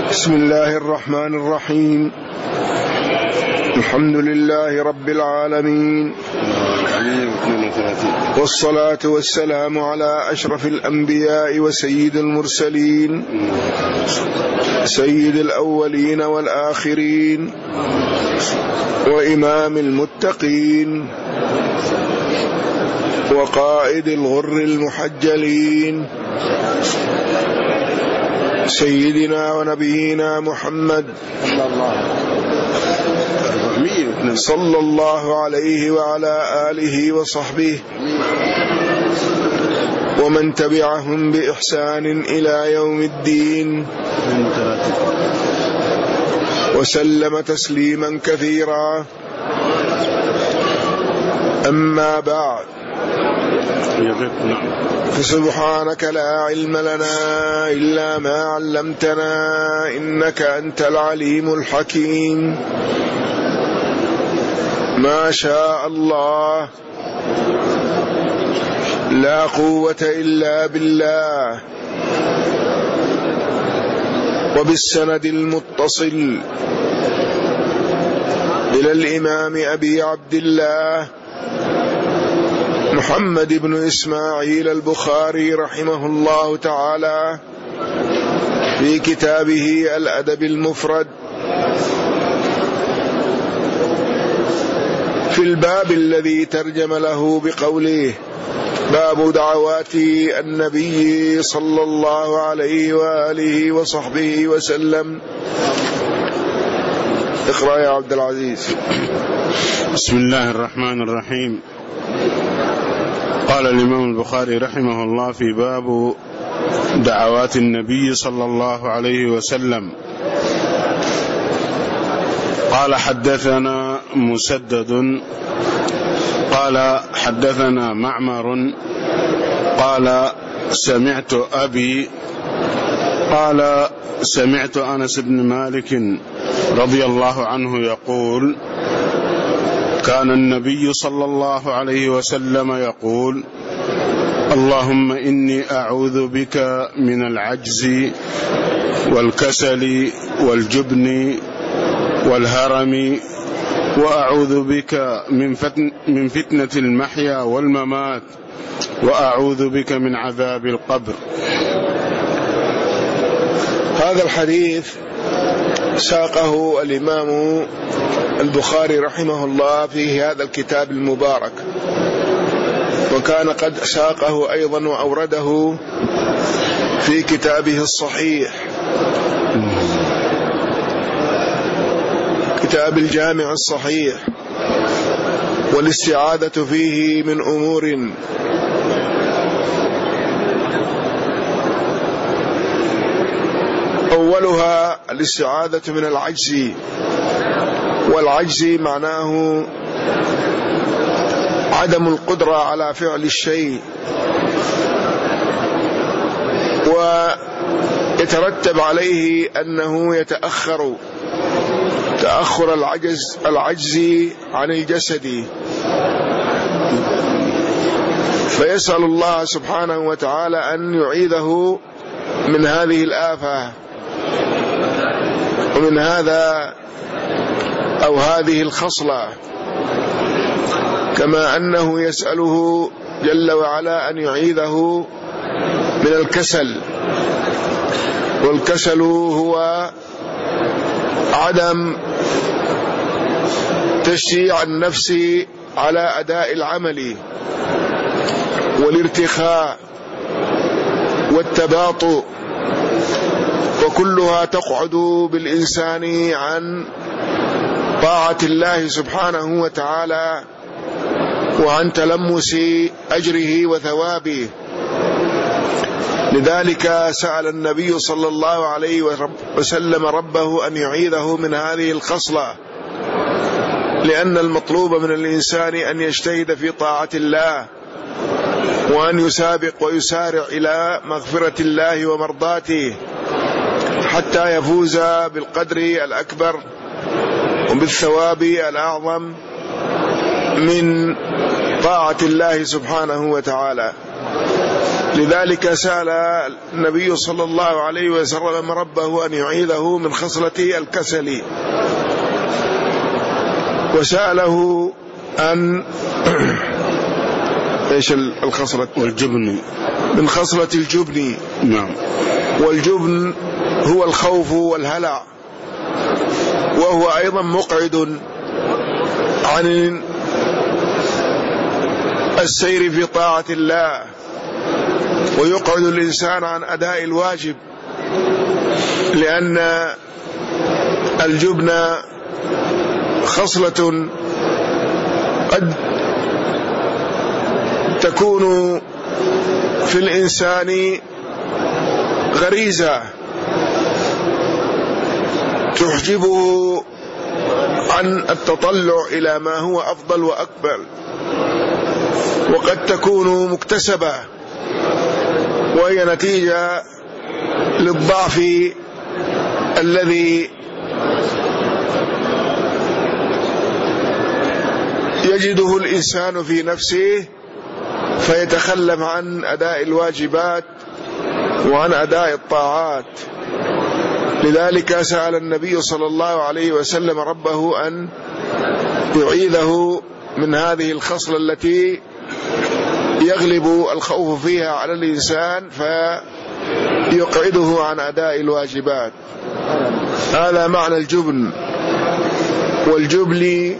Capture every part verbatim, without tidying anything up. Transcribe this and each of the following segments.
بسم الله الرحمن الرحيم. الحمد لله رب العالمين، والصلاة والسلام على أشرف الأنبياء وسيد المرسلين، سيد الأولين والآخرين، وإمام المتقين، وقائد الغر المحجلين، سيدنا ونبينا محمد صلى الله عليه وعلى آله وصحبه ومن تبعهم بإحسان إلى يوم الدين، وسلم تسليما كثيرا. أما بعد، فسبحانك لا علم لنا إلا ما علمتنا إنك أنت العليم الحكيم. ما شاء الله، لا قوة إلا بالله. وبالسند المتصل إلى الإمام أبي عبد الله محمد بن إسماعيل البخاري رحمه الله تعالى في كتابه الأدب المفرد في الباب الذي ترجم له بقوله: باب دعوات النبي صلى الله عليه وآله وصحبه وسلم. اقرأ يا عبد العزيز. بسم الله الرحمن الرحيم. قال الإمام البخاري رحمه الله في باب دعوات النبي صلى الله عليه وسلم. قال: حدثنا مسدد قال حدثنا معمر قال سمعت أبي قال سمعت أنس بن مالك رضي الله عنه يقول: كان النبي صلى الله عليه وسلم يقول: اللهم إني أعوذ بك من العجز والكسل والجبن والهرم، وأعوذ بك من فتن من فتنة المحيا والممات، وأعوذ بك من عذاب القبر. هذا الحديث ساقه الإمام البخاري رحمه الله في هذا الكتاب المبارك، وكان قد ساقه أيضا وأورده في كتابه الصحيح، كتاب الجامع الصحيح. والاستعاذة فيه من أمور أولها الاستعاذة من العجز، والعجز معناه عدم القدرة على فعل الشيء، ويترتب عليه أنه يتأخر تأخر العجز العجز عن الجسد، فيسأل الله سبحانه وتعالى أن يعيذه من هذه الآفة ومن هذا أو هذه الخصلة، كما أنه يسأله جل وعلا أن يعيذه من الكسل. والكسل هو عدم تشجيع النفس على أداء العمل، والارتخاء والتباطؤ، وكلها تقعد بالإنسان عن طاعة الله سبحانه وتعالى وعن تلمس أجره وثوابه. لذلك سأل النبي صلى الله عليه وسلم ربه أن يعيذه من هذه الخصلة، لأن المطلوب من الإنسان أن يجتهد في طاعة الله، وأن يسابق ويسارع إلى مغفرة الله ومرضاته حتى يفوز بالقدر الأكبر وبالثواب الأعظم من طاعة الله سبحانه وتعالى. لذلك سأل النبي صلى الله عليه وسلم ربه أن يعيذه من خصلة الكسل، وسأله أن إيش الخصلة؟ والجبن، من خصلة الجبن. نعم. والجبن هو الخوف والهلع، وهو أيضا مقعد عن السير في طاعة الله، ويقعد الإنسان عن أداء الواجب، لأن الجبن خصلة قد تكون في الإنسان غريزة تحجبه عن التطلع إلى ما هو أفضل وأكبر، وقد تكون مكتسبة وهي نتيجة للضعف الذي يجده الإنسان في نفسه فيتخلف عن أداء الواجبات وعن أداء الطاعات. لذلك سأل النبي صلى الله عليه وسلم ربه أن يعيذه من هذه الخصلة التي يغلب الخوف فيها على الإنسان فيقعده عن أداء الواجبات. هذا معنى الجبن والجبل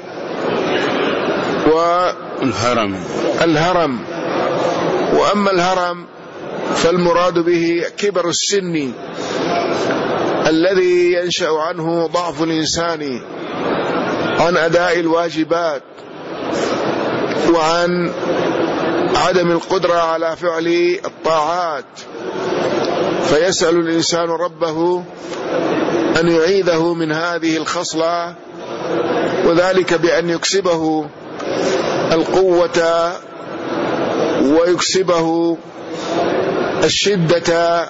والهرم. الهرم. وأما الهرم فالمراد به كبر السن الذي ينشأ عنه ضعف الإنسان عن أداء الواجبات وعن عدم القدرة على فعل الطاعات، فيسأل الإنسان ربه أن يعيذه من هذه الخصلة، وذلك بأن يكسبه القوة ويكسبه الشدة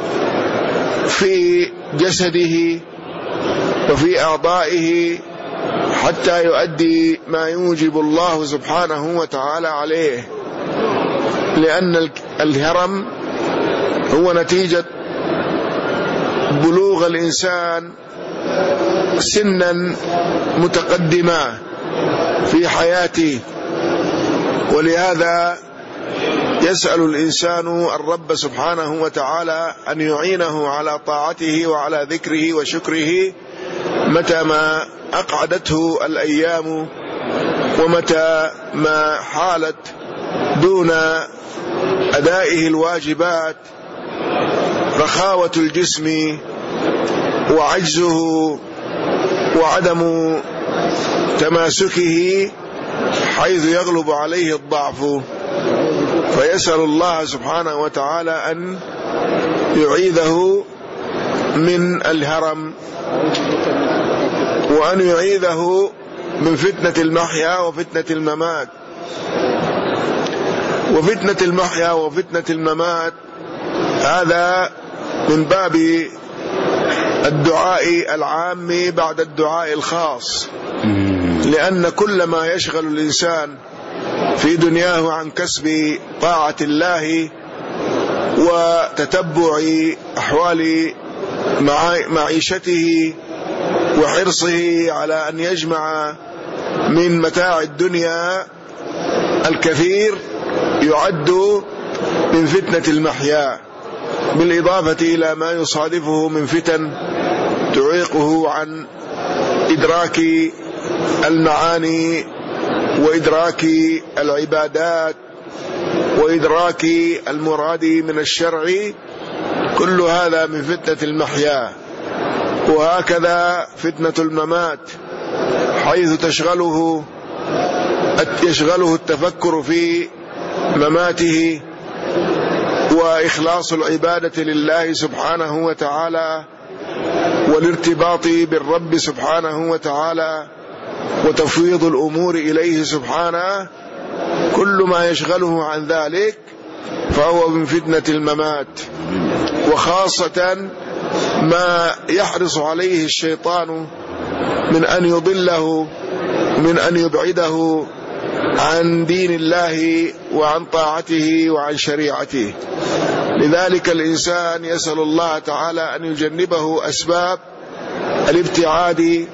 في جسده وفي أعضائه حتى يؤدي ما يوجب الله سبحانه وتعالى عليه، لأن الهرم هو نتيجة بلوغ الإنسان سنا متقدمة في حياته، ولهذا يسأل الإنسان الرب سبحانه وتعالى أن يعينه على طاعته وعلى ذكره وشكره متى ما أقعدته الأيام ومتى ما حالت دون أدائه الواجبات رخاوة الجسم وعجزه وعدم تماسكه حيث يغلب عليه الضعف، فيسأل الله سبحانه وتعالى أن يعيذه من الهرم، وأن يعيذه من فتنة المحيا وفتنة الممات. وفتنة المحيا وفتنة الممات هذا من باب الدعاء العام بعد الدعاء الخاص، لأن كل ما يشغل الإنسان في دنياه عن كسب طاعة الله وتتبع أحوال معيشته وحرصه على أن يجمع من متاع الدنيا الكثير يعد من فتنة المحيا، بالإضافة إلى ما يصادفه من فتن تعيقه عن إدراك المعاني وإدراك العبادات وإدراك المراد من الشرع، كل هذا من فتنة المحيا. وهكذا فتنة الممات حيث تشغله يشغله التفكر في مماته وإخلاص العبادة لله سبحانه وتعالى والارتباط بالرب سبحانه وتعالى وتفويض الأمور إليه سبحانه، كل ما يشغله عن ذلك فهو من فتنة الممات. وخاصة ما يحرص عليه الشيطان من أن يضله من أن يبعده عن دين الله وعن طاعته وعن شريعته. لذلك الإنسان يسأل الله تعالى أن يجنبه أسباب الابتعاد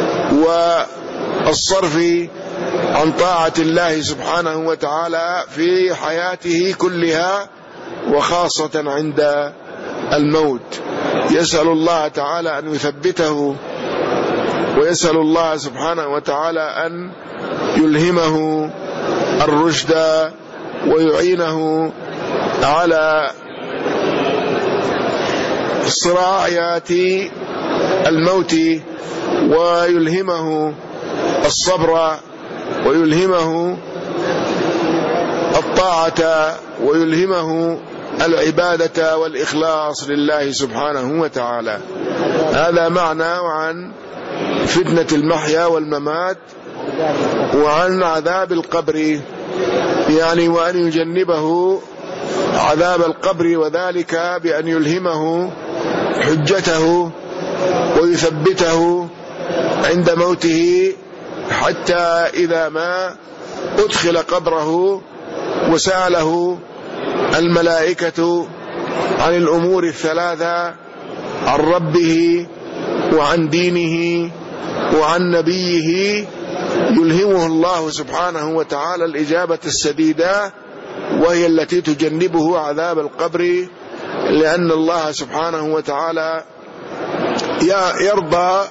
والصرف عن طاعة الله سبحانه وتعالى في حياته كلها، وخاصة عند الموت. يسأل الله تعالى أن يثبته، ويسأل الله سبحانه وتعالى أن يلهمه الرشد ويعينه على صراعيات الموت، ويلهمه الصبر، ويلهمه الطاعة، ويلهمه العبادة والإخلاص لله سبحانه وتعالى. هذا معنى عن فتنة المحيا والممات وعن عذاب القبر، يعني وأن يجنبه عذاب القبر، وذلك بأن يلهمه حجته ويثبته عند موته، حتى إذا ما أدخل قبره وسأله الملائكة عن الأمور الثلاثة، عن ربه وعن دينه وعن نبيه، يلهمه الله سبحانه وتعالى الإجابة السديدة، وهي التي تجنبه عذاب القبر، لأن الله سبحانه وتعالى يرضى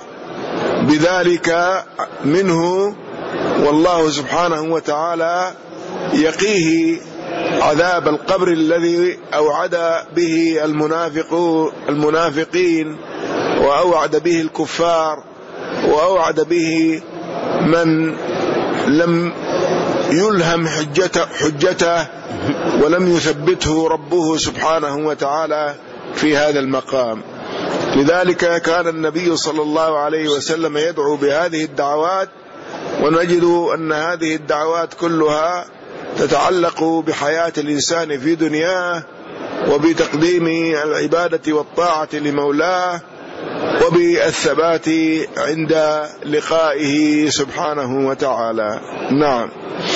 بذلك منه، والله سبحانه وتعالى يقيه عذاب القبر الذي أوعد به المنافق المنافقين، وأوعد به الكفار، وأوعد به من لم يلهم حجته, حجته ولم يثبته ربه سبحانه وتعالى في هذا المقام. لذلك كان النبي صلى الله عليه وسلم يدعو بهذه الدعوات، ونجد أن هذه الدعوات كلها تتعلق بحياة الإنسان في دنياه، وبتقديم العبادة والطاعة لمولاه، وبالثبات عند لقائه سبحانه وتعالى. نعم.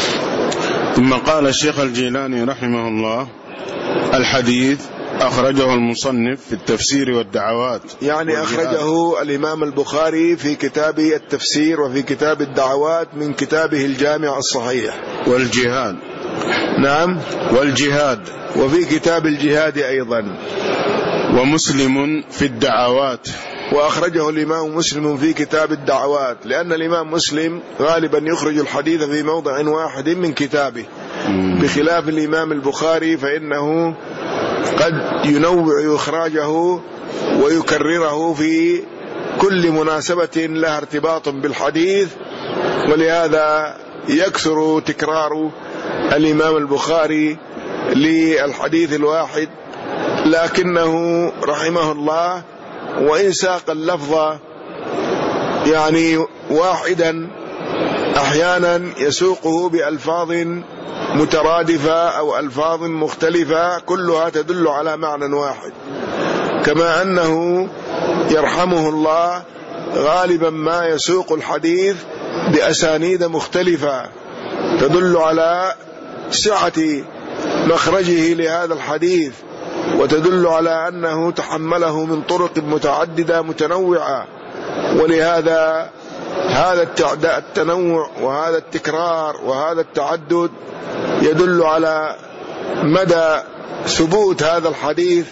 ثم قال الشيخ الجيلاني رحمه الله: الحديث أخرجه المصنف في التفسير والدعوات، يعني أخرجه الإمام البخاري في كتاب التفسير وفي كتاب الدعوات من كتابه الجامع الصحيح. والجهاد. نعم. والجهاد، وفي كتاب الجهاد أيضا. ومسلم في الدعوات، وأخرجه الإمام مسلم في كتاب الدعوات، لأن الإمام مسلم غالبا يخرج الحديث في موضع واحد من كتابه، بخلاف الإمام البخاري فإنه قد ينوع إخراجه ويكرره في كل مناسبة لها ارتباط بالحديث، ولهذا يكثر تكرار الإمام البخاري للحديث الواحد، لكنه رحمه الله وإن ساق اللفظ يعني واحدا أحيانا يسوقه بألفاظ مترادفة أو ألفاظ مختلفة كلها تدل على معنى واحد، كما أنه يرحمه الله غالبا ما يسوق الحديث بأسانيد مختلفة تدل على سعة مخرجه لهذا الحديث، وتدل على أنه تحمله من طرق متعددة متنوعة. ولهذا هذا التنوع وهذا التكرار وهذا التعدد يدل على مدى ثبوت هذا الحديث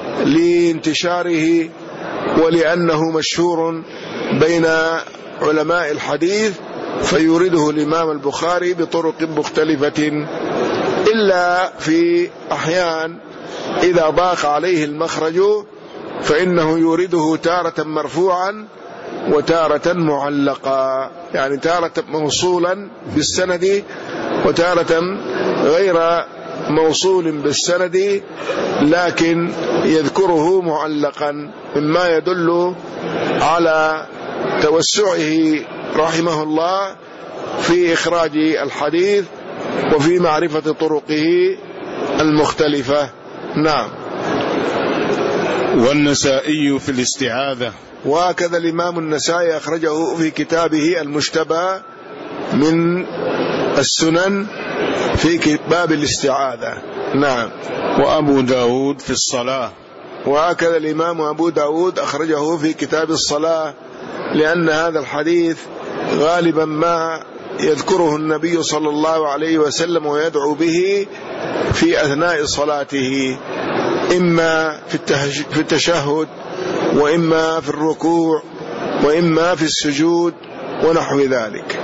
لانتشاره، ولأنه مشهور بين علماء الحديث، فيورده الإمام البخاري بطرق مختلفة، إلا في أحيان إذا ضاق عليه المخرج فإنه يورده تارة مرفوعا وتارة معلقا، يعني تارة موصولا بالسند وتارة غير موصول بالسند، لكن يذكره معلقا، مما يدل على توسعه رحمه الله في إخراج الحديث وفي معرفة طرقه المختلفة. نعم. والنسائي في الاستعاذة، وهكذا الإمام النسائي أخرجه في كتابه المجتبى من السنن في باب الاستعاذة. نعم. وأبو داود في الصلاة. وهكذا الإمام أبو داود أخرجه في كتاب الصلاة، لأن هذا الحديث غالبا ما يذكره النبي صلى الله عليه وسلم ويدعو به في أثناء صلاته، إما في التشهد، وإما في الركوع، وإما في السجود ونحو ذلك.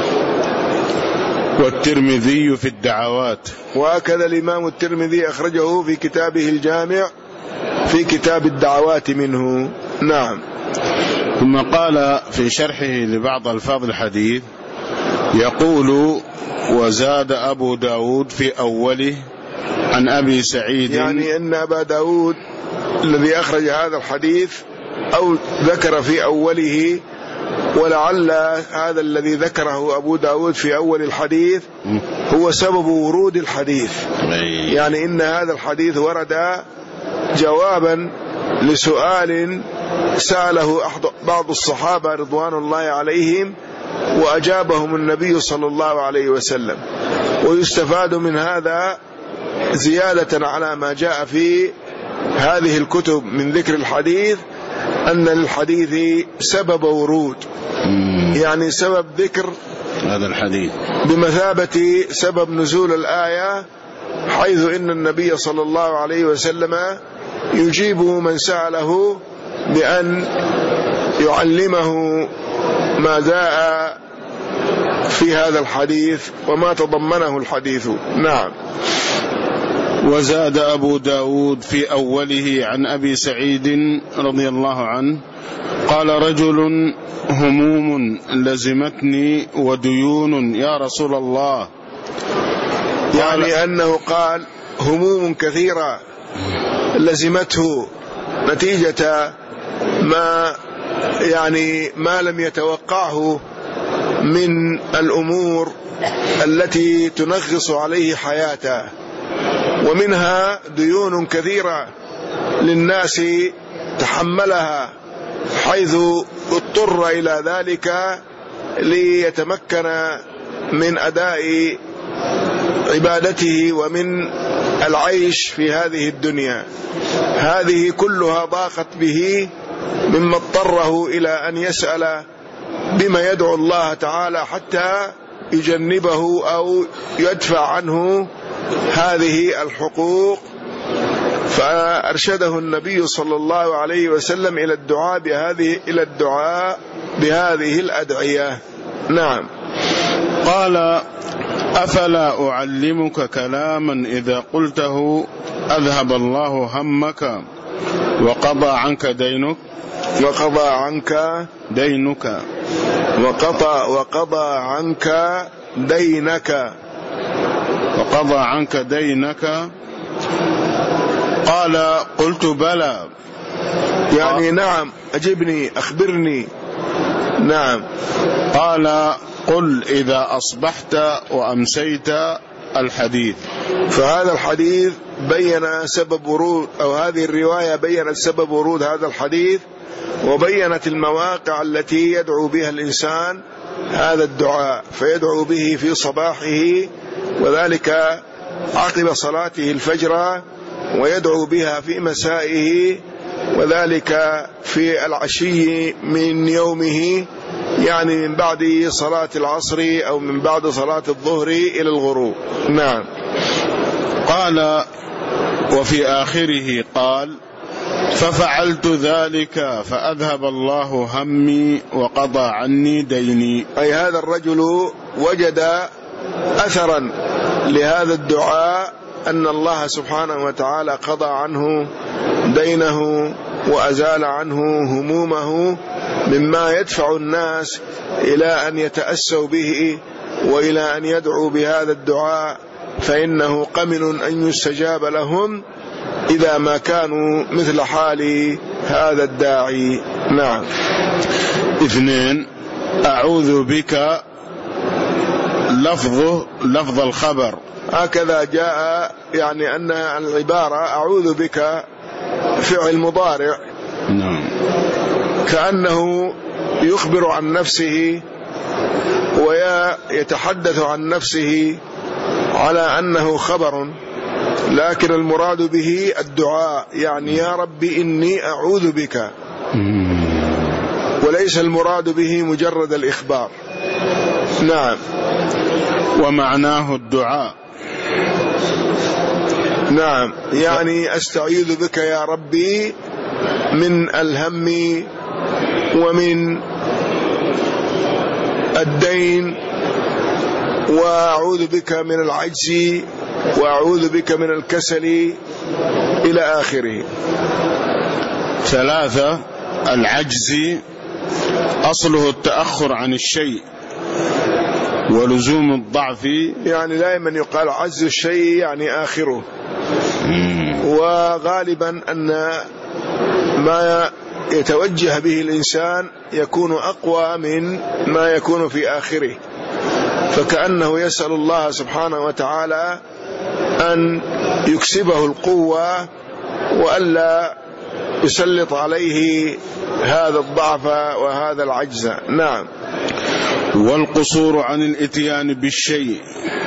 والترمذي في الدعوات. وهكذا الإمام الترمذي أخرجه في كتابه الجامع في كتاب الدعوات منه. نعم. ثم قال في شرحه لبعض ألفاظ الحديث يقول: وزاد أبو داود في أوله عن أبي سعيد. يعني أن أبا داود الذي أخرج هذا الحديث أو ذكر في أوله، ولعل هذا الذي ذكره أبو داود في أول الحديث هو سبب ورود الحديث. يعني إن هذا الحديث ورد جوابا لسؤال سأله بعض الصحابة رضوان الله عليهم، وأجابهم النبي صلى الله عليه وسلم. ويستفاد من هذا زيادة على ما جاء في هذه الكتب من ذكر الحديث، أن للحديث سبب ورود، يعني سبب ذكر هذا الحديث بمثابة سبب نزول الآية، حيث إن النبي صلى الله عليه وسلم يجيب من سأله بأن يعلمه ما جاء في هذا الحديث وما تضمنه الحديث. نعم. وزاد أبو داود في أوله عن أبي سعيد رضي الله عنه قال: رجل هموم لزمتني وديون يا رسول الله. يعني أنه قال هموم كثيرة لزمته نتيجة ما يعني ما لم يتوقعه من الأمور التي تنغص عليه حياته، ومنها ديون كثيرة للناس تحملها، حيث اضطر إلى ذلك ليتمكن من أداء عبادته ومن العيش في هذه الدنيا. هذه كلها ضاقت به، مما اضطره إلى أن يسأل بما يدعو الله تعالى حتى يجنبه أو يدفع عنه هذه الحقوق. فأرشده النبي صلى الله عليه وسلم إلى الدعاء بهذه إلى الدعاء بهذه الأدعية. نعم. قال: أفلا أعلمك كلاما إذا قلته أذهب الله همك وقضى عنك دينك وقضى عنك دينك وقضى وقضى عنك دينك وقضى عنك دينك قال: قلت بلى. يعني نعم، أجبني، أخبرني. نعم. قال: قل إذا أصبحت وأمسيت الحديث. فهذا الحديث بين سبب ورود، أو هذه الرواية بينت سبب ورود هذا الحديث، وبينت المواقع التي يدعو بها الإنسان هذا الدعاء، فيدعو به في صباحه وذلك عقب صلاته الفجر، ويدعو بها في مسائه وذلك في العشي من يومه، يعني من بعد صلاة العصر أو من بعد صلاة الظهر إلى الغروب. نعم. قال: وفي آخره قال: ففعلت ذلك فأذهب الله همي وقضى عني ديني. أي هذا الرجل وجد أثرا لهذا الدعاء، أن الله سبحانه وتعالى قضى عنه دينه وأزال عنه همومه، مما يدفع الناس إلى أن يتأسوا به وإلى أن يدعوا بهذا الدعاء، فإنه قمن أن يستجاب لهم إذا ما كانوا مثل حال هذا الداعي. نعم. اثنين: أعوذ بك لفظ لفظ الخبر. هكذا جاء، يعني أن العبارة أعوذ بك فعل مضارع، نعم، كأنه يخبر عن نفسه ويا يتحدث عن نفسه على أنه خبر، لكن المراد به الدعاء، يعني يا ربي إني أعوذ بك، وليس المراد به مجرد الإخبار. نعم. ومعناه الدعاء. نعم، يعني أستعيذ بك يا ربي من الهم ومن الدين، وأعوذ بك من العجز، وأعوذ بك من الكسل، إلى آخره. ثلاثة، العجز أصله التأخر عن الشيء ولزوم الضعف، يعني دائما يقال عجز الشيء يعني آخره، وغالبا أن ما يتوجه به الإنسان يكون أقوى من ما يكون في آخره، فكأنه يسأل الله سبحانه وتعالى أن يكسبه القوة وألا يسلط عليه هذا الضعف وهذا العجز. نعم. والقصور عن الاتيان بالشيء،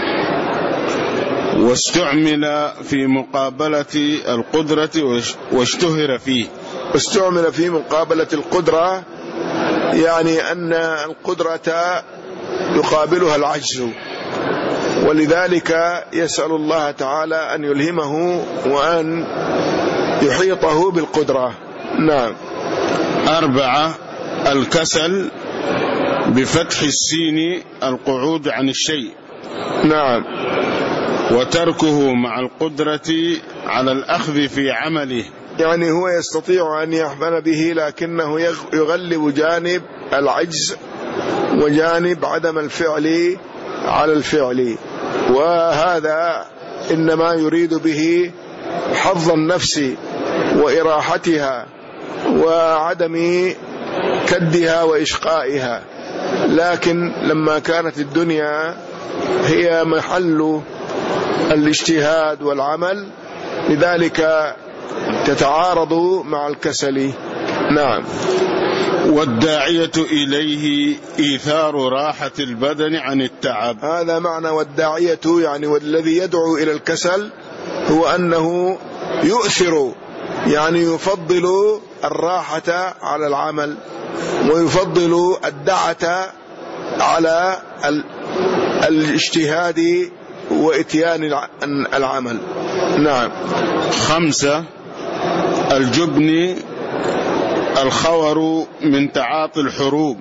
واستعمل في مقابلة القدرة واشتهر فيه. واستعمل في مقابلة القدرة، يعني أن القدرة يقابلها العجز، ولذلك يسأل الله تعالى أن يلهمه وأن يحيطه بالقدرة. نعم. أربعة، الكسل بفتح السين القعود عن الشيء. نعم. وتركه مع القدرة على الأخذ في عمله، يعني هو يستطيع أن يعمل به لكنه يغلب جانب العجز وجانب عدم الفعل على الفعل، وهذا إنما يريد به حظ النفس وإراحتها وعدم كدها وإشقائها. لكن لما كانت الدنيا هي محل الاجتهاد والعمل، لذلك تتعارض مع الكسل. نعم. والداعية إليه إيثار راحة البدن عن التعب. هذا معنى والداعية، يعني والذي يدعو إلى الكسل هو أنه يؤثر، يعني يفضل الراحة على العمل، ويفضل الدعة على الاجتهاد وإتيان العمل. نعم. خمسة، الجبن الخور من تعاطي الحروب.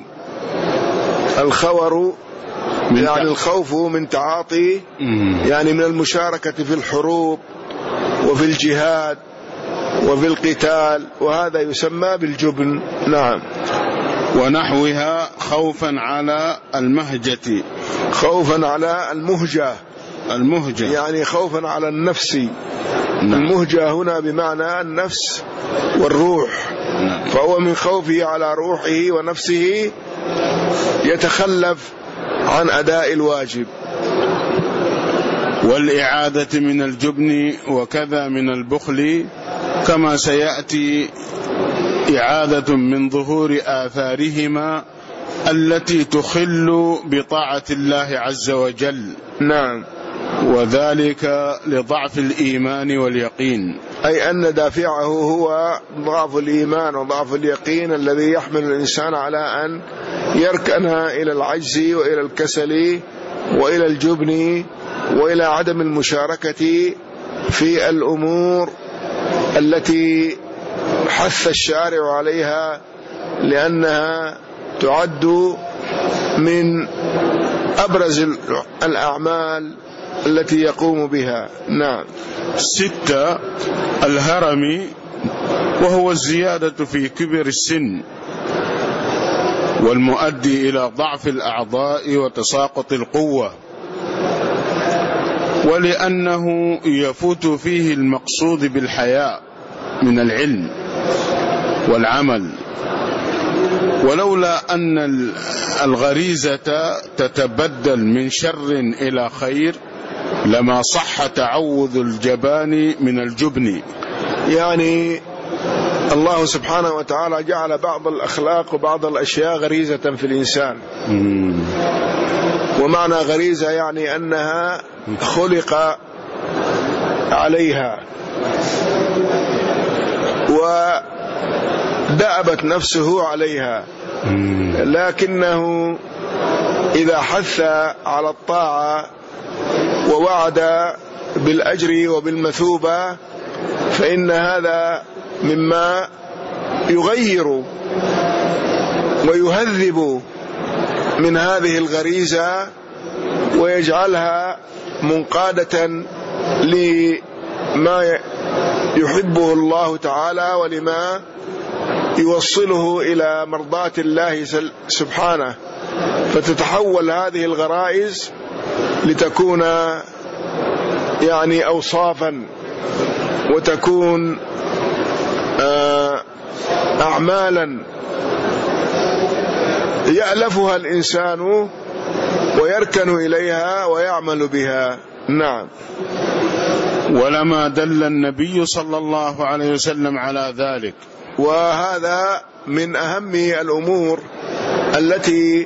الخور من يعني الخوف من تعاطي، يعني من المشاركة في الحروب وفي الجهاد وفي القتال، وهذا يسمى بالجبن. نعم. ونحوها خوفا على المهجة. خوفا على المهجة. المهجة يعني خوفا على النفس. نعم. المهجة هنا بمعنى النفس والروح. نعم. فهو من خوفه على روحه ونفسه يتخلف عن أداء الواجب. والإعادة من الجبن وكذا من البخل، كما سيأتي إعادة من ظهور آثارهما التي تخل بطاعة الله عز وجل. نعم. وذلك لضعف الإيمان واليقين، أي أن دافعه هو ضعف الإيمان وضعف اليقين الذي يحمل الإنسان على أن يركن إلى العجز وإلى الكسل وإلى الجبن وإلى عدم المشاركة في الأمور التي حث الشارع عليها، لأنها تعد من أبرز الأعمال التي يقوم بها. نعم. ستة، الهرم، وهو الزيادة في كبر السن والمؤدي إلى ضعف الأعضاء وتساقط القوة، ولأنه يفوت فيه المقصود بالحياء من العلم والعمل، ولولا أن الغريزة تتبدل من شر إلى خير لما صح تعوذ الجبان من الجبن. يعني الله سبحانه وتعالى جعل بعض الأخلاق وبعض الأشياء غريزة في الإنسان. ومعنى غريزة يعني أنها خلق عليها ودأبت نفسه عليها، لكنه إذا حث على الطاعة ووعد بالأجر وبالمثوبة فإن هذا مما يغير ويهذب من هذه الغريزة ويجعلها منقادة لما يحبه الله تعالى ولما يوصله إلى مرضاة الله سبحانه، فتتحول هذه الغرائز لتكون يعني أوصافا وتكون أعمالا يألفها الإنسان ويركن إليها ويعمل بها. نعم. ولما دل النبي صلى الله عليه وسلم على ذلك، وهذا من أهم الأمور التي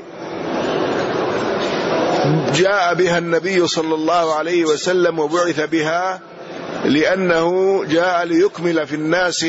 جاء بها النبي صلى الله عليه وسلم وبعث بها، لأنه جاء ليكمل في الناس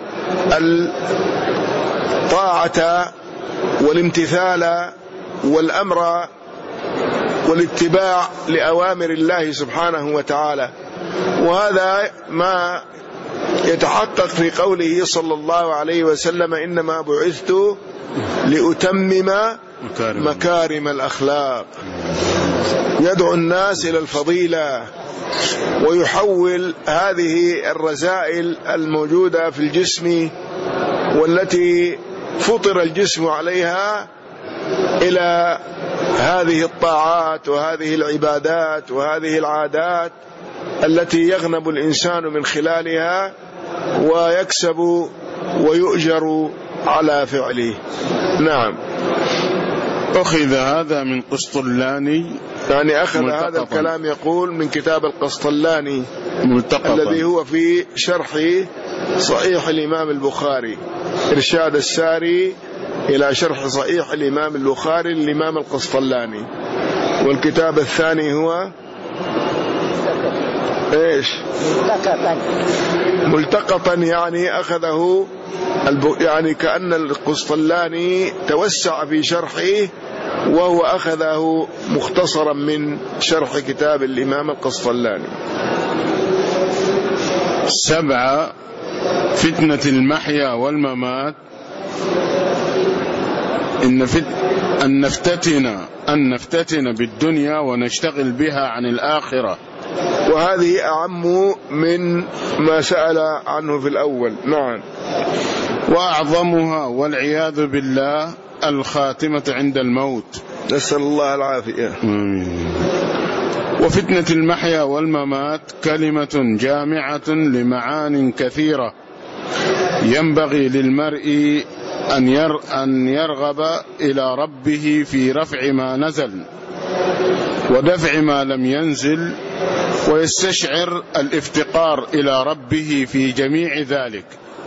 الطاعة والامتثال والأمر والاتباع لأوامر الله سبحانه وتعالى. وهذا ما يتحقق في قوله صلى الله عليه وسلم إنما بعثت لأتمم مكارم الأخلاق، يدعو الناس إلى الفضيلة ويحول هذه الرذائل الموجودة في الجسم والتي فطر الجسم عليها إلى هذه الطاعات وهذه العبادات وهذه العادات التي يغنم الإنسان من خلالها ويكسب ويؤجر على فعله. نعم. أخذ هذا من قسطلاني، يعني أخذ ملتقطاً. هذا الكلام يقول من كتاب القسطلاني ملتقطاً الذي هو في شرح صحيح الإمام البخاري، إرشاد الساري إلى شرح صحيح الإمام البخاري للإمام القسطلاني. والكتاب الثاني هو إيش؟ ملتقطاً. ملتقطاً يعني أخذه يعني كأن القسطلاني توسع في شرحه وهو أخذه مختصرا من شرح كتاب الإمام القسطلاني. سبعة، فتنة المحيا والممات. إن, فت... أن نفتتن أن نفتتن بالدنيا ونشتغل بها عن الآخرة، وهذه أعم من ما سأل عنه في الأول. نعم. وأعظمها والعياذ بالله الخاتمة عند الموت، نسأل الله العافية. وفتنة المحيا والممات كلمة جامعة لمعان كثيرة، ينبغي للمرء أن, ير أن يرغب إلى ربه في رفع ما نزل ودفع ما لم ينزل، ويستشعر الافتقار إلى ربه في جميع ذلك.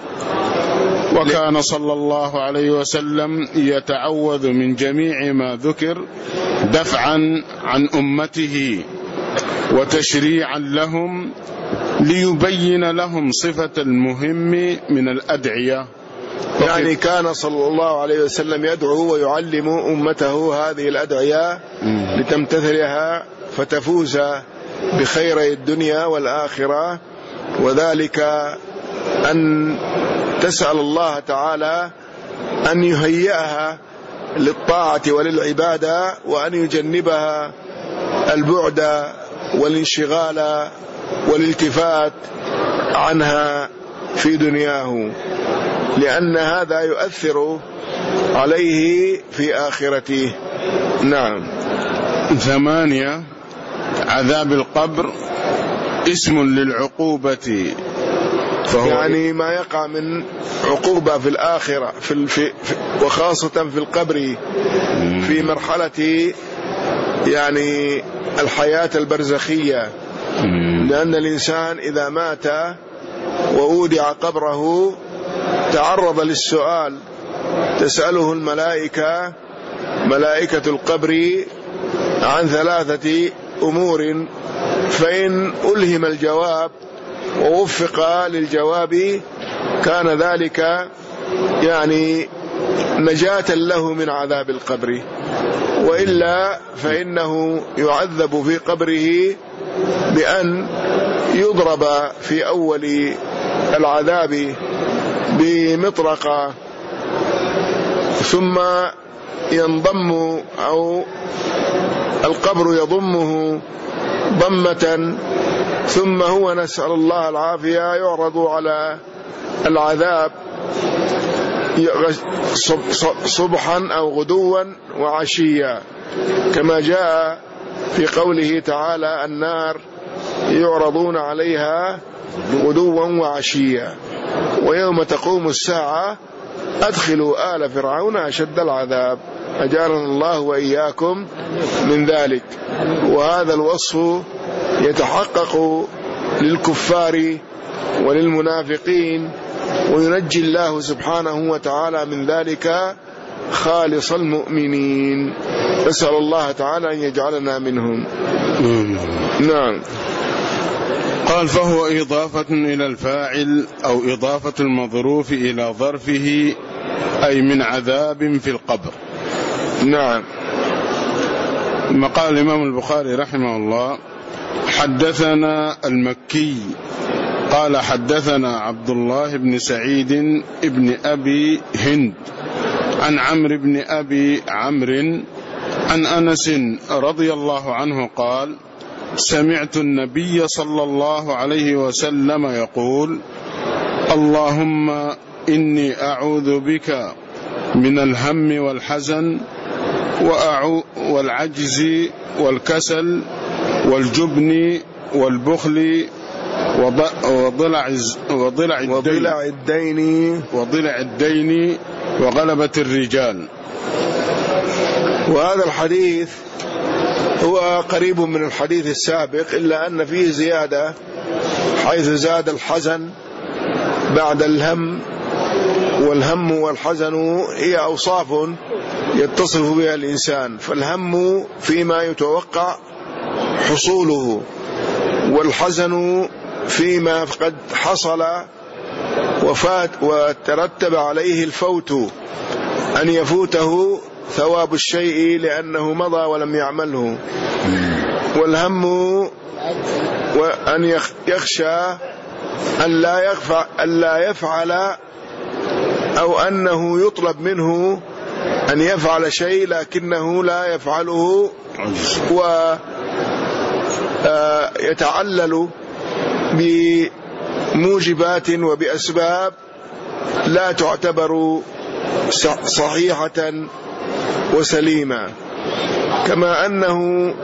وكان صلى الله عليه وسلم يتعوذ من جميع ما ذكر دفعا عن أمته وتشريعا لهم ليبين لهم صفة المهم من الأدعية. يعني كان صلى الله عليه وسلم يدعو ويعلم أمته هذه الأدعية لتمتثلها فتفوز بخيري الدنيا والآخرة، وذلك أن تسأل الله تعالى أن يهيئها للطاعة وللعبادة، وأن يجنبها البعد والانشغال والالتفات عنها في دنياه، لأن هذا يؤثر عليه في آخرته. نعم. ثمانية، عذاب القبر اسم للعقوبة، فهو يعني ما يقع من عقوبة في الآخرة في في وخاصة في القبر في مرحلة يعني الحياة البرزخية، لأن الإنسان إذا مات وأودع قبره تعرض للسؤال تسأله الملائكة ملائكة القبر عن ثلاثة أمور، فإن ألهم الجواب ووفق للجواب كان ذلك يعني نجاة له من عذاب القبر، وإلا فإنه يعذب في قبره بأن يضرب في أول العذاب بمطرقة ثم ينضم أو القبر يضمه ضمة، ثم هو نسأل الله العافية يعرض على العذاب صبحا أو غدوا وعشيا، كما جاء في قوله تعالى النار يعرضون عليها غدوا وعشيا ويوم تقوم الساعة أدخلوا آل فرعون أشد العذاب، أجارنا الله وإياكم من ذلك. وهذا الوصف يتحقق للكفار وللمنافقين، وينجي الله سبحانه وتعالى من ذلك خالص المؤمنين، نسأل الله تعالى أن يجعلنا منهم. نعم. قال فهو إضافة إلى الفاعل أو إضافة المظروف إلى ظرفه، أي من عذاب في القبر. نعم. ما قال الإمام البخاري رحمه الله حدثنا المكي قال حدثنا عبد الله بن سعيد ابن أبي هند عن عمرو بن أبي عمرو عن أنس رضي الله عنه قال سمعت النبي صلى الله عليه وسلم يقول اللهم إني أعوذ بك من الهم والحزن والعجز والكسل والجبن والبخل وضلع وضلع الدين وضلع الدين وغلبة الرجال. وهذا الحديث هو قريب من الحديث السابق، إلا أن فيه زيادة، حيث زاد الحزن بعد الهم، والهم والحزن هي أوصاف يتصف بها الإنسان، فالهم فيما يتوقع حصوله، والحزن فيما قد حصل وفات وترتب عليه الفوت، أن يفوته ثواب الشيء لأنه مضى ولم يعمله، والهم وأن يخشى أن لا يفعل, أن لا يفعل أو أنه يطلب منه أن يفعل شيء لكنه لا يفعله ويتعلل بموجبات وبأسباب لا تعتبر صحيحة وسليمة، كما أنه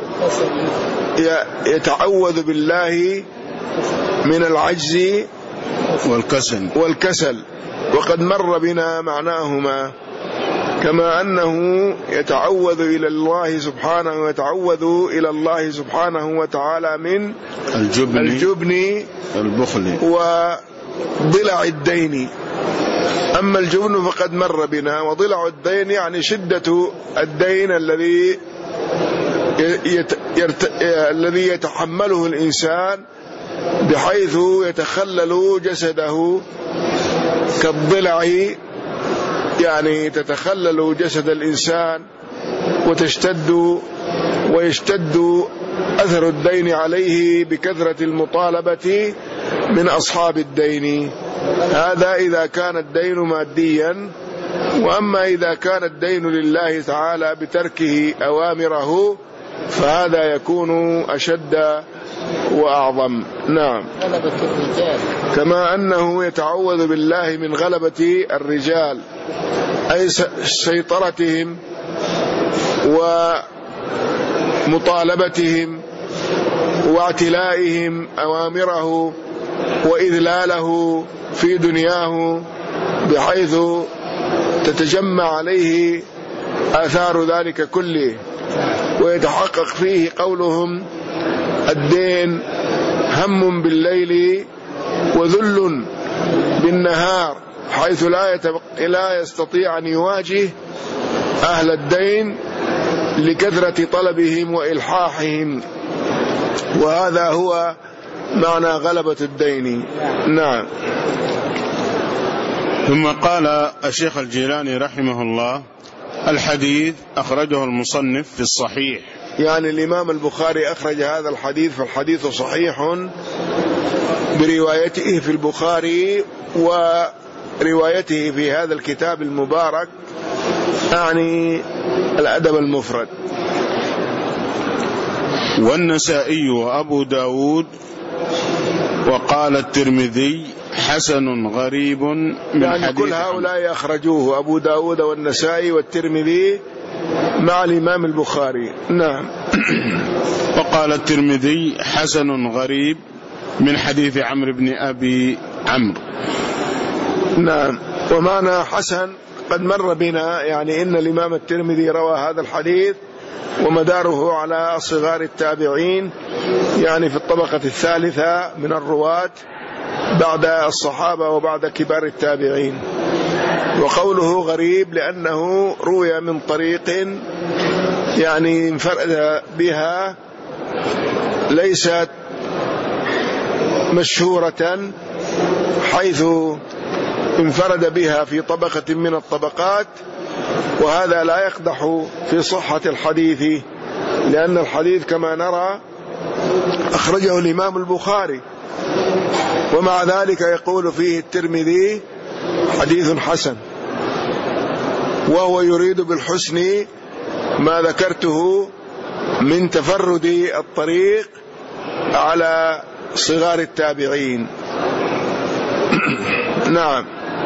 يتعوذ بالله من العجز والكسل والكسل وقد مر بنا معناهما، كما أنه يتعوذ إلى الله سبحانه ويتعوذ إلى الله سبحانه وتعالى من الجبن, الجبن والبخل وضلع الدين. أما الجبن فقد مر بنا، وضلع الدين يعني شدة الدين الذي يت... يرت... الذي يتحمله الإنسان بحيث يتخلل جسده كالضلع، يعني تتخلل جسد الإنسان وتشتد ويشتد أثر الدين عليه بكثرة المطالبة من أصحاب الدين. هذا إذا كان الدين ماديا، وأما إذا كان الدين لله تعالى بتركه أوامره فهذا يكون أشد وأعظم. نعم. غلبة الرجال، كما أنه يتعوذ بالله من غلبة الرجال، أي سيطرتهم ومطالبتهم واعتلائهم أوامره وإذلاله في دنياه، بحيث تتجمع عليه آثار ذلك كله، ويتحقق فيه قولهم الدين هم بالليل وذل بالنهار حيث لا, يتبق... لا يستطيع أن يواجه أهل الدين لكثرة طلبهم وإلحاحهم، وهذا هو معنى غلبة الدين. نعم. ثم قال الشيخ الجيلاني رحمه الله: الحديث أخرجه المصنف في الصحيح، يعني الإمام البخاري أخرج هذا الحديث، فالحديث صحيح بروايته في البخاري وروايته في هذا الكتاب المبارك، يعني الأدب المفرد. والنسائي وأبو داود، وقال الترمذي حسن غريب من يعني حديث كل هؤلاء أخرجوه، أبو داود والنسائي والترمذي مع الإمام البخاري. نعم. وقال الترمذي حسن غريب من حديث عمرو بن أبي عمرو. نعم. ومعنى حسن قد مر بنا، يعني إن الإمام الترمذي روى هذا الحديث ومداره على صغار التابعين، يعني في الطبقة الثالثة من الرواة بعد الصحابة وبعد كبار التابعين. وقوله غريب لأنه روي من طريق يعني انفرد بها ليست مشهورة، حيث انفرد بها في طبقة من الطبقات، وهذا لا يقدح في صحة الحديث، لأن الحديث كما نرى أخرجه الإمام البخاري، ومع ذلك يقول فيه الترمذي حديث حسن، وهو يريد بالحسن ما ذكرته من تفرد الطريق على صغار التابعين. نعم.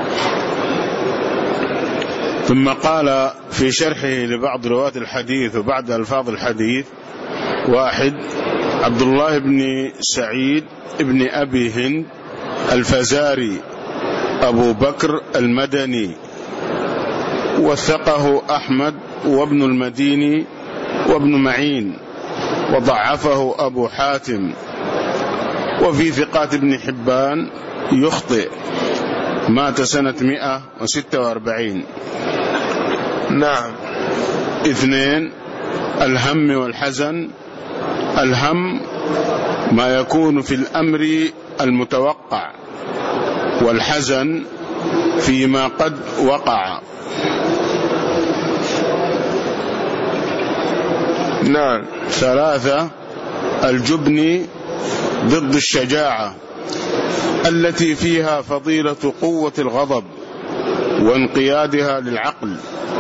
ثم قال في شرحه لبعض رواة الحديث وبعد ألفاظ الحديث: واحد، عبد الله بن سعيد بن أبي هند الفزاري أبو بكر المدني، وثقه أحمد وابن المديني وابن معين، وضعفه أبو حاتم. وفي ثقات ابن حبان يخطئ، مات سنة مئة وستة وأربعين. نعم. اثنين، الهم والحزن. الهم ما يكون في الأمر المتوقع، والحزن فيما قد وقع. نعم. ثلاثة، الجبن ضد الشجاعة التي فيها فضيلة قوة الغضب وانقيادها للعقل.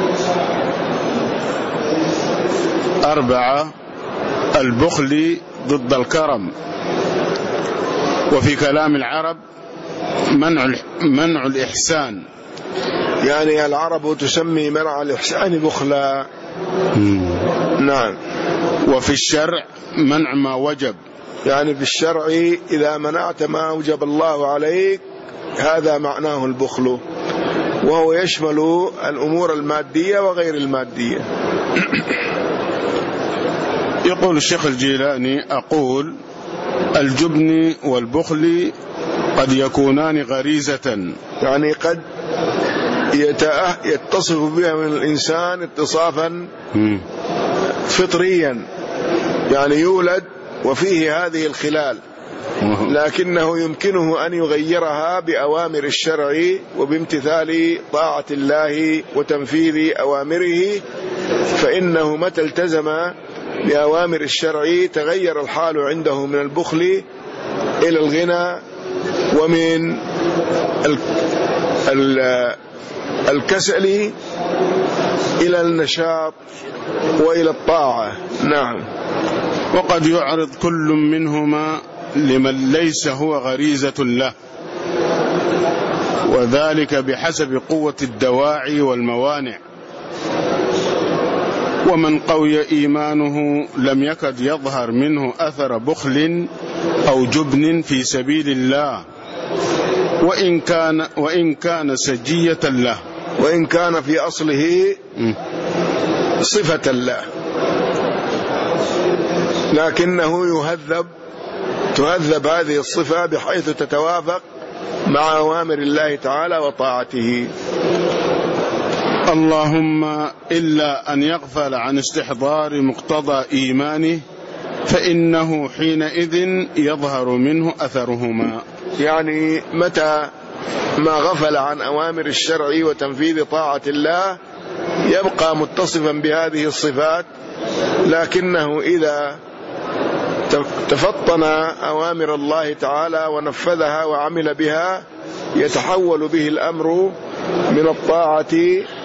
أربعة، البخل ضد الكرم. وفي كلام العرب منع منع الإحسان، يعني العرب تسمي منع الإحسان بخلا. نعم. وفي الشرع منع ما وجب، يعني في الشرع إذا منعت ما أوجب الله عليك هذا معناه البخل، وهو يشمل الأمور المادية وغير المادية. يقول الشيخ الجيلاني: أقول الجبن والبخل قد يكونان غريزة، يعني قد يتصف بها من الإنسان اتصافا فطريا، يعني يولد وفيه هذه الخلال، لكنه يمكنه أن يغيرها بأوامر الشرع وبامتثال طاعة الله وتنفيذ أوامره، فإنه متى التزم بأوامر الشرع تغير الحال عنده من البخل إلى الغنى، ومن الكسل إلى النشاط وإلى الطاعة. نعم. وقد يعرض كل منهما لمن ليس هو غريزة له، وذلك بحسب قوة الدواعي والموانع. ومن قوي إيمانه لم يكد يظهر منه أثر بخل أو جبن في سبيل الله، وإن كان وإن كان سجية له، وإن كان في أصله صفة له، لكنه يهذب تهذب هذه الصفة بحيث تتوافق مع أوامر الله تعالى وطاعته. اللهم إلا أن يغفل عن استحضار مقتضى إيمانه فإنه حينئذ يظهر منه أثرهما. يعني متى ما غفل عن أوامر الشرع وتنفيذ طاعة الله يبقى متصفا بهذه الصفات، لكنه إذا تفطن أوامر الله تعالى ونفذها وعمل بها يتحول به الأمر من الطاعة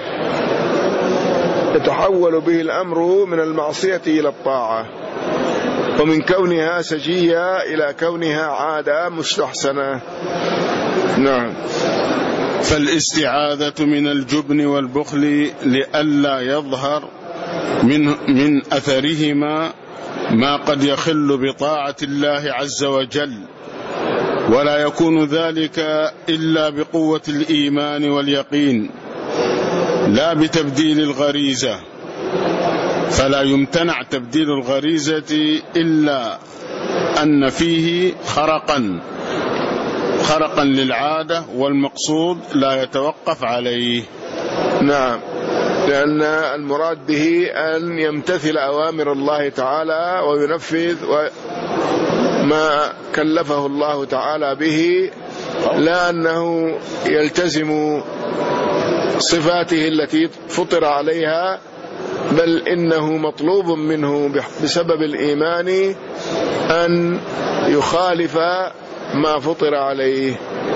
يتحول به الأمر من المعصية إلى الطاعة، ومن كونها سجية إلى كونها عادة مستحسنة. نعم. فالاستعاذة من الجبن والبخل لئلا يظهر من, من أثرهما ما قد يخل بطاعة الله عز وجل، ولا يكون ذلك إلا بقوة الإيمان واليقين لا بتبديل الغريزة، فلا يمتنع تبديل الغريزة إلا أن فيه خرقا خرقا للعادة، والمقصود لا يتوقف عليه. نعم، لأن المراد به أن يمتثل أوامر الله تعالى وينفذ ما كلفه الله تعالى به، لا أنه يلتزم صفاته التي فطر عليها، بل إنه مطلوب منه بسبب الإيمان أن يخالف ما فطر عليه.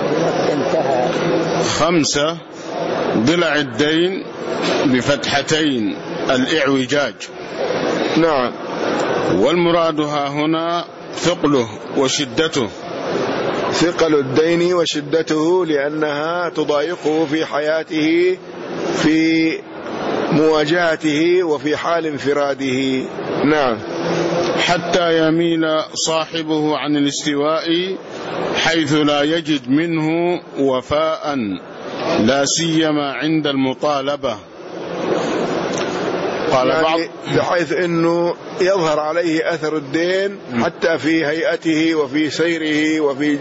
خمسة، ضلع الدين بفتحتين الإعوجاج. نعم. والمراد ها هنا ثقله وشدته. ثقل الدين وشدته لأنها تضايقه في حياته، في مواجهته وفي حال انفراده. نعم. حتى يميل صاحبه عن الاستواء حيث لا يجد منه وفاء، لا سيما عند المطالبة. قال يعني بعض بحيث أنه يظهر عليه أثر الدين حتى في هيئته وفي سيره وفي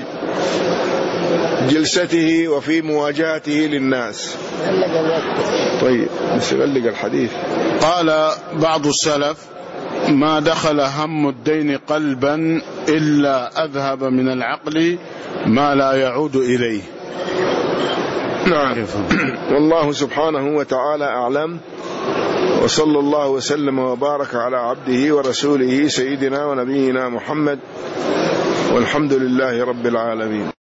جلسته وفي مواجهته للناس. طيب بس بلغ الحديث. قال بعض السلف: ما دخل هم الدين قلبا إلا أذهب من العقل ما لا يعود إليه. نعم. والله سبحانه وتعالى أعلم، وصلى الله وسلم وبارك على عبده ورسوله سيدنا ونبينا محمد، والحمد لله رب العالمين.